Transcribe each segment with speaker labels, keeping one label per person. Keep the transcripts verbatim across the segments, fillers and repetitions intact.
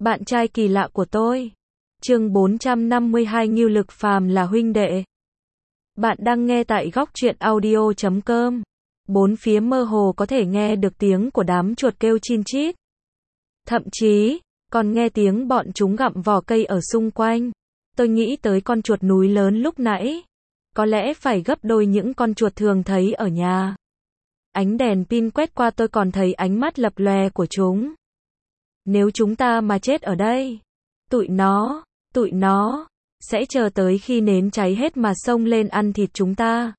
Speaker 1: Bạn trai kỳ lạ của tôi. Chương bốn trăm năm mươi hai Ngưu Lực Phàm là huynh đệ. Bạn đang nghe tại góc truyện audio chấm com. Bốn phía mơ hồ có thể nghe được tiếng của đám chuột kêu chin chít. Thậm chí, còn nghe tiếng bọn chúng gặm vỏ cây ở xung quanh. Tôi nghĩ tới con chuột núi lớn lúc nãy. Có lẽ phải gấp đôi những con chuột thường thấy ở nhà. Ánh đèn pin quét qua tôi còn thấy ánh mắt lập lòe của chúng. Nếu chúng ta mà chết ở đây, tụi nó, tụi nó, sẽ chờ tới khi nến cháy hết mà xông lên ăn thịt chúng ta.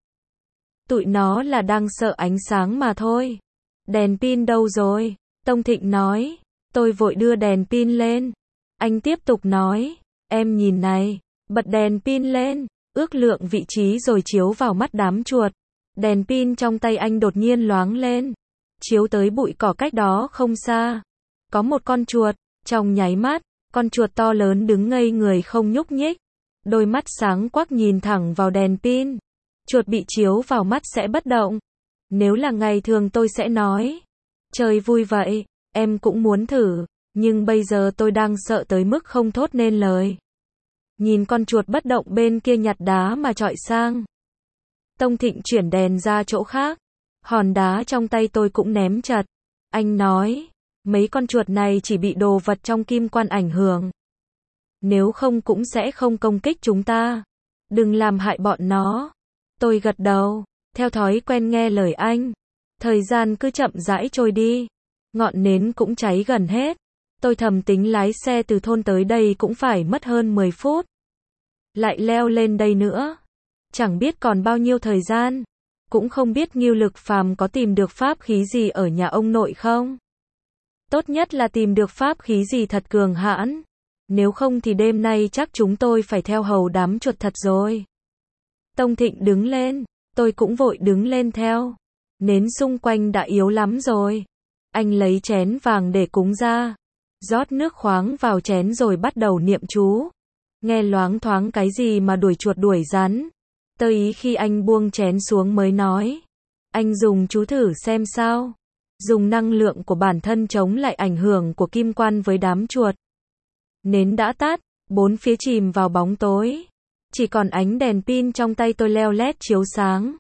Speaker 1: Tụi nó là đang sợ ánh sáng mà thôi. Đèn pin đâu rồi? Tông Thịnh nói. Tôi vội đưa đèn pin lên. Anh tiếp tục nói. Em nhìn này, bật đèn pin lên, ước lượng vị trí rồi chiếu vào mắt đám chuột. Đèn pin trong tay anh đột nhiên loáng lên, chiếu tới bụi cỏ cách đó không xa. Có một con chuột, trong nháy mắt, con chuột to lớn đứng ngây người không nhúc nhích. Đôi mắt sáng quắc nhìn thẳng vào đèn pin. Chuột bị chiếu vào mắt sẽ bất động. Nếu là ngày thường tôi sẽ nói, chơi vui vậy, em cũng muốn thử, nhưng bây giờ tôi đang sợ tới mức không thốt nên lời. Nhìn con chuột bất động bên kia nhặt đá mà chọi sang. Tông Thịnh chuyển đèn ra chỗ khác. Hòn đá trong tay tôi cũng ném chật. Anh nói, mấy con chuột này chỉ bị đồ vật trong kim quan ảnh hưởng. Nếu không cũng sẽ không công kích chúng ta. Đừng làm hại bọn nó. Tôi gật đầu, theo thói quen nghe lời anh. Thời gian cứ chậm rãi trôi đi. Ngọn nến cũng cháy gần hết. Tôi thầm tính lái xe từ thôn tới đây cũng phải mất hơn mười phút. Lại leo lên đây nữa. Chẳng biết còn bao nhiêu thời gian. Cũng không biết Ngưu Lực Phàm có tìm được pháp khí gì ở nhà ông nội không? Tốt nhất là tìm được pháp khí gì thật cường hãn. Nếu không thì đêm nay chắc chúng tôi phải theo hầu đám chuột thật rồi. Tông Thịnh đứng lên. Tôi cũng vội đứng lên theo. Nến xung quanh đã yếu lắm rồi. Anh lấy chén vàng để cúng ra. Rót nước khoáng vào chén rồi bắt đầu niệm chú. Nghe loáng thoáng cái gì mà đuổi chuột đuổi rắn. Tới ý khi anh buông chén xuống mới nói. Anh dùng chú thử xem sao. Dùng năng lượng của bản thân chống lại ảnh hưởng của kim quan với đám chuột. Nến đã tắt, bốn phía chìm vào bóng tối. Chỉ còn ánh đèn pin trong tay tôi leo lét chiếu sáng.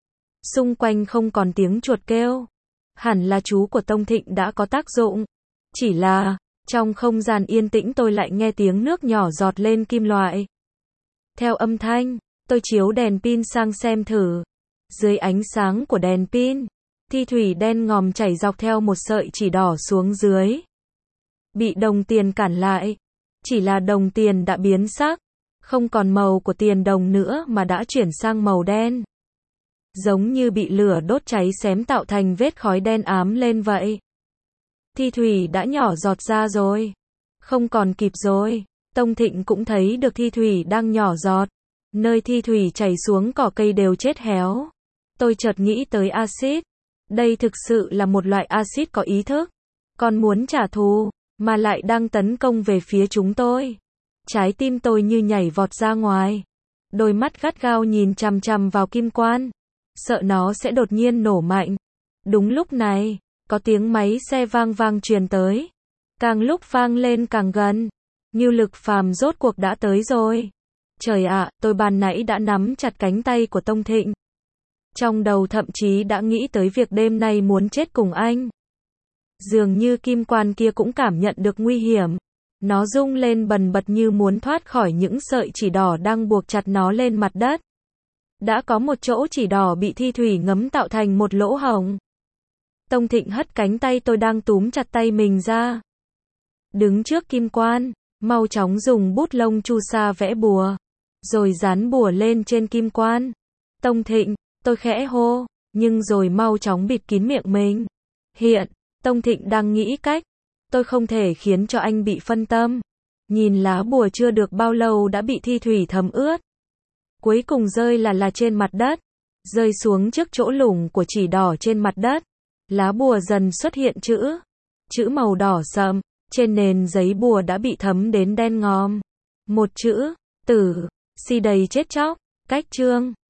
Speaker 1: Xung quanh không còn tiếng chuột kêu. Hẳn là chú của Tông Thịnh đã có tác dụng. Chỉ là, trong không gian yên tĩnh tôi lại nghe tiếng nước nhỏ giọt lên kim loại. Theo âm thanh, tôi chiếu đèn pin sang xem thử. Dưới ánh sáng của đèn pin, thi thủy đen ngòm chảy dọc theo một sợi chỉ đỏ xuống dưới. Bị đồng tiền cản lại. Chỉ là đồng tiền đã biến sắc. Không còn màu của tiền đồng nữa mà đã chuyển sang màu đen. Giống như bị lửa đốt cháy xém tạo thành vết khói đen ám lên vậy. Thi thủy đã nhỏ giọt ra rồi. Không còn kịp rồi. Tông Thịnh cũng thấy được thi thủy đang nhỏ giọt. Nơi thi thủy chảy xuống cỏ cây đều chết héo. Tôi chợt nghĩ tới axit. Đây thực sự là một loại axit có ý thức. Còn muốn trả thù, mà lại đang tấn công về phía chúng tôi. Trái tim tôi như nhảy vọt ra ngoài. Đôi mắt gắt gao nhìn chằm chằm vào kim quan. Sợ nó sẽ đột nhiên nổ mạnh. Đúng lúc này, có tiếng máy xe vang vang truyền tới. Càng lúc vang lên càng gần. Ngưu Lực Phàm rốt cuộc đã tới rồi. Trời ạ, tôi ban nãy đã nắm chặt cánh tay của Tông Thịnh. Trong đầu thậm chí đã nghĩ tới việc đêm nay muốn chết cùng anh. Dường như kim quan kia cũng cảm nhận được nguy hiểm. Nó rung lên bần bật như muốn thoát khỏi những sợi chỉ đỏ đang buộc chặt nó lên mặt đất. Đã có một chỗ chỉ đỏ bị thi thủy ngấm tạo thành một lỗ hổng. Tông Thịnh hất cánh tay tôi đang túm chặt tay mình ra. Đứng trước kim quan, mau chóng dùng bút lông chu sa vẽ bùa. Rồi dán bùa lên trên kim quan. Tông Thịnh, tôi khẽ hô, nhưng rồi mau chóng bịt kín miệng mình. Hiện, Tông Thịnh đang nghĩ cách. Tôi không thể khiến cho anh bị phân tâm. Nhìn lá bùa chưa được bao lâu đã bị thi thủy thấm ướt. Cuối cùng rơi là là trên mặt đất. Rơi xuống trước chỗ lủng của chỉ đỏ trên mặt đất. Lá bùa dần xuất hiện chữ. Chữ màu đỏ sậm. Trên nền giấy bùa đã bị thấm đến đen ngòm. Một chữ, tử, si đầy chết chóc, cách chương.